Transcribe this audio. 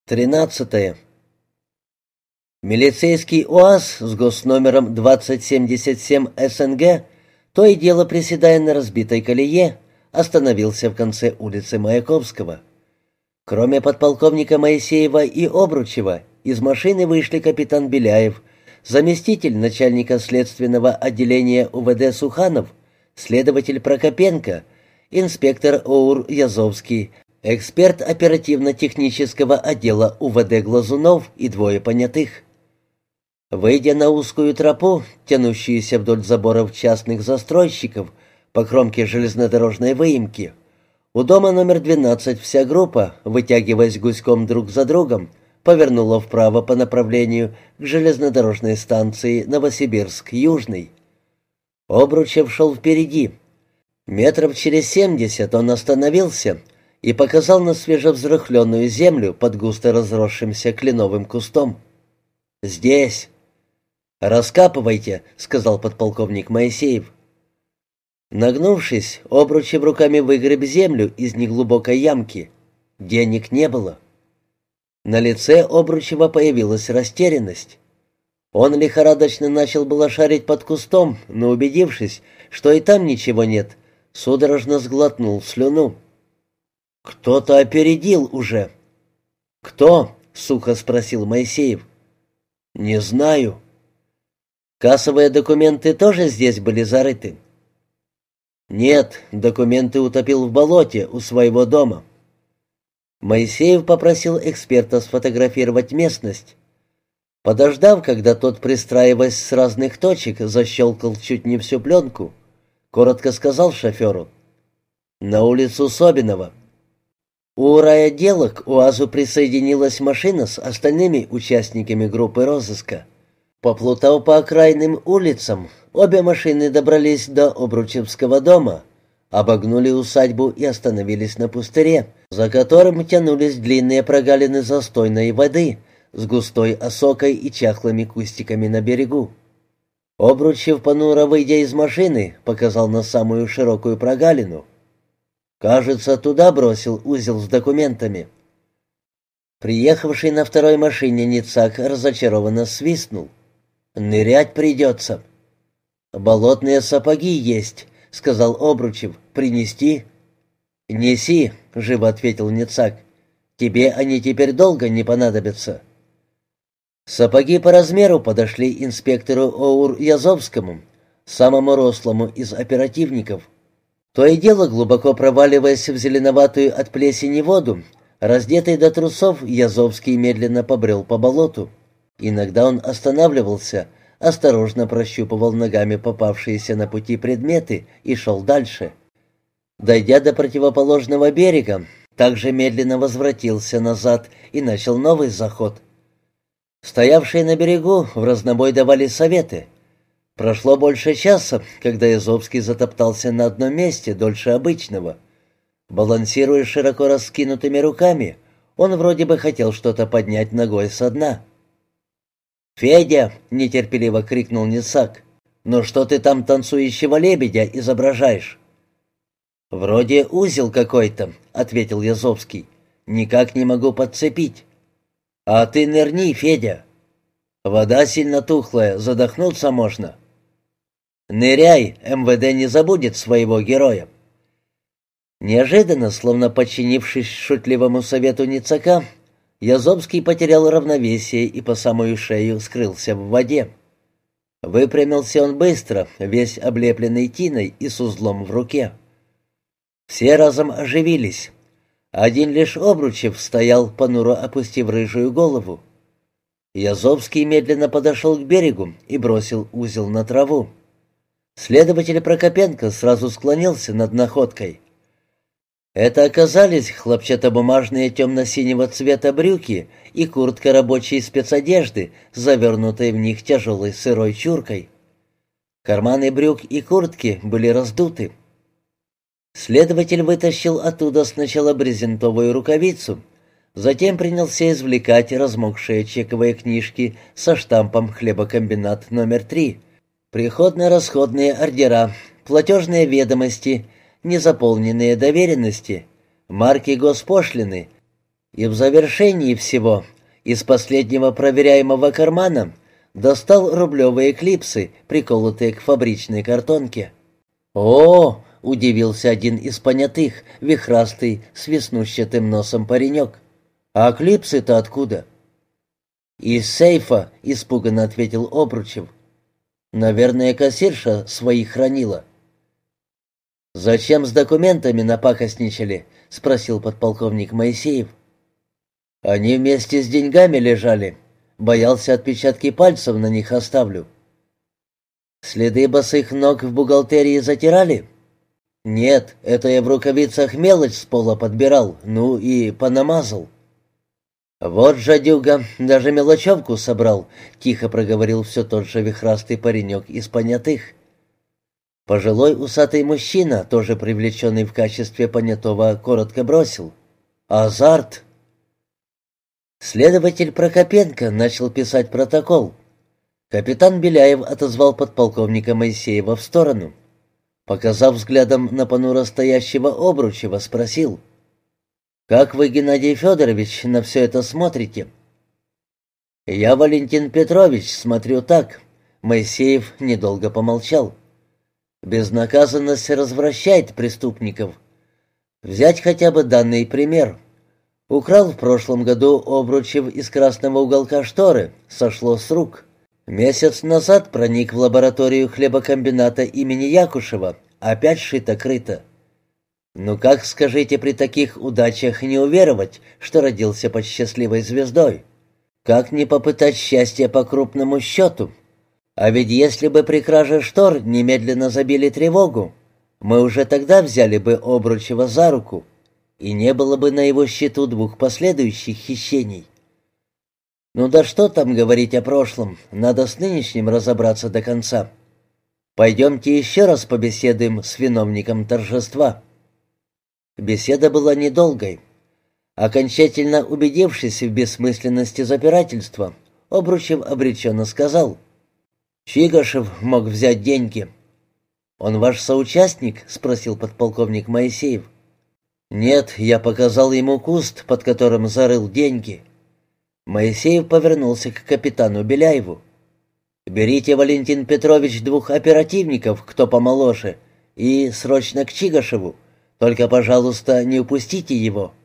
13. Милицейский УАЗ с госномером 2077 СНГ, то и дело приседая на разбитой колее, остановился в конце улицы Маяковского. Кроме подполковника Моисеева и Обручева, из машины вышли капитан Беляев, заместитель начальника следственного отделения УВД Суханов, следователь Прокопенко, инспектор ОУР Язовский, эксперт оперативно-технического отдела УВД Глазунов и двое понятых. Выйдя на узкую тропу, тянущуюся вдоль заборов частных застройщиков по кромке железнодорожной выемки, у дома номер 12 вся группа, вытягиваясь гуськом друг за другом, повернула вправо по направлению к железнодорожной станции Новосибирск-Южный. Обручев шел впереди. Метров через 70 он остановился и показал на свежевзрыхленную землю под густо разросшимся кленовым кустом. «Здесь!» «Раскапывайте», — сказал подполковник Моисеев. Нагнувшись, Обручев руками выгреб землю из неглубокой ямки. Денег не было. На лице Обручева появилась растерянность. Он лихорадочно начал было шарить под кустом, но, убедившись, что и там ничего нет, судорожно сглотнул слюну. «Кто-то опередил уже». «Кто?» — сухо спросил Моисеев. «Не знаю». «Кассовые документы тоже здесь были зарыты?» «Нет, документы утопил в болоте у своего дома». Моисеев попросил эксперта сфотографировать местность. Подождав, когда тот, пристраиваясь с разных точек, защелкал чуть не всю пленку, коротко сказал шоферу: «На улицу Собинова». У райотдела к УАЗу присоединилась машина с остальными участниками группы розыска. Поплутав по окраинным улицам, обе машины добрались до Обручевского дома, обогнули усадьбу и остановились на пустыре, за которым тянулись длинные прогалины застойной воды с густой осокой и чахлыми кустиками на берегу. Обручев, понуро выйдя из машины, показал на самую широкую прогалину. «Кажется, туда бросил узел с документами». Приехавший на второй машине Ницак разочарованно свистнул. «Нырять придется». «Болотные сапоги есть», — сказал Обручев. «Принести?» «Неси», — живо ответил Ницак. «Тебе они теперь долго не понадобятся». Сапоги по размеру подошли инспектору ОУР Язовскому, самому рослому из оперативников. То и дело, глубоко проваливаясь в зеленоватую от плесени воду, раздетый до трусов, Язовский медленно побрел по болоту. Иногда он останавливался, осторожно прощупывал ногами попавшиеся на пути предметы и шел дальше. Дойдя до противоположного берега, также медленно возвратился назад и начал новый заход. Стоявшие на берегу в разнобой давали советы. Прошло больше часа, когда Язовский затоптался на одном месте дольше обычного. Балансируя широко раскинутыми руками, он вроде бы хотел что-то поднять ногой со дна. «Федя!» — нетерпеливо крикнул Ницак. «Ну что ты там танцующего лебедя изображаешь?» «Вроде узел какой-то», — ответил Язовский. «Никак не могу подцепить». «А ты нырни, Федя. Вода сильно тухлая, задохнуться можно». «Ныряй, МВД не забудет своего героя». Неожиданно, словно подчинившись шутливому совету Ницака, Язовский потерял равновесие и по самую шею скрылся в воде. Выпрямился он быстро, весь облепленный тиной и с узлом в руке. Все разом оживились. Один лишь Обручев стоял, понуро опустив рыжую голову. Язовский медленно подошел к берегу и бросил узел на траву. Следователь Прокопенко сразу склонился над находкой. Это оказались хлопчатобумажные темно-синего цвета брюки и куртка рабочей спецодежды, завернутая в них тяжелой сырой чуркой. Карманы брюк и куртки были раздуты. Следователь вытащил оттуда сначала брезентовую рукавицу, затем принялся извлекать размокшие чековые книжки со штампом «Хлебокомбинат номер 3», приходно-расходные ордера, платежные ведомости, незаполненные доверенности, марки госпошлины И в завершении всего из последнего проверяемого кармана достал рублевые клипсы, приколотые к фабричной картонке. «О!» — удивился один из понятых, вихрастый, с веснущатым носом паренек. «А клипсы-то откуда?» «Из сейфа», — испуганно ответил Обручев. «Наверное, кассирша свои хранила». «Зачем с документами напакостничали?» — спросил подполковник Моисеев. «Они вместе с деньгами лежали. Боялся, отпечатки пальцев на них оставлю». «Следы босых ног в бухгалтерии затирали?» «Нет, это я в рукавицах мелочь с пола подбирал, ну и понамазал». «Вот жадюга, даже мелочевку собрал», — тихо проговорил все тот же вихрастый паренек из понятых. Пожилой усатый мужчина, тоже привлеченный в качестве понятого, коротко бросил: «Азарт!» Следователь Прокопенко начал писать протокол. Капитан Беляев отозвал подполковника Моисеева в сторону. Показав взглядом на понуро стоящего Обручева, спросил: «Как вы, Геннадий Федорович, на все это смотрите?» «Я, Валентин Петрович, смотрю так». Моисеев недолго помолчал. «Безнаказанность развращает преступников. Взять хотя бы данный пример. Украл в прошлом году Обручев из красного уголка шторы, сошло с рук. Месяц назад проник в лабораторию хлебокомбината имени Якушева, опять шито-крыто. Ну как, скажите, при таких удачах не уверовать, что родился под счастливой звездой? Как не попытать счастья по крупному счету? А ведь если бы при краже штор немедленно забили тревогу, мы уже тогда взяли бы Обручева за руку, и не было бы на его счету двух последующих хищений. Ну да что там говорить о прошлом, надо с нынешним разобраться до конца. Пойдемте еще раз побеседуем с виновником торжества». Беседа была недолгой. Окончательно убедившись в бессмысленности запирательства, Обручев обреченно сказал: «Чигашев мог взять деньги». «Он ваш соучастник?» — спросил подполковник Моисеев. «Нет, я показал ему куст, под которым зарыл деньги». Моисеев повернулся к капитану Беляеву. «Берите, Валентин Петрович, двух оперативников, кто помоложе, и срочно к Чигашеву. Только, пожалуйста, не упустите его».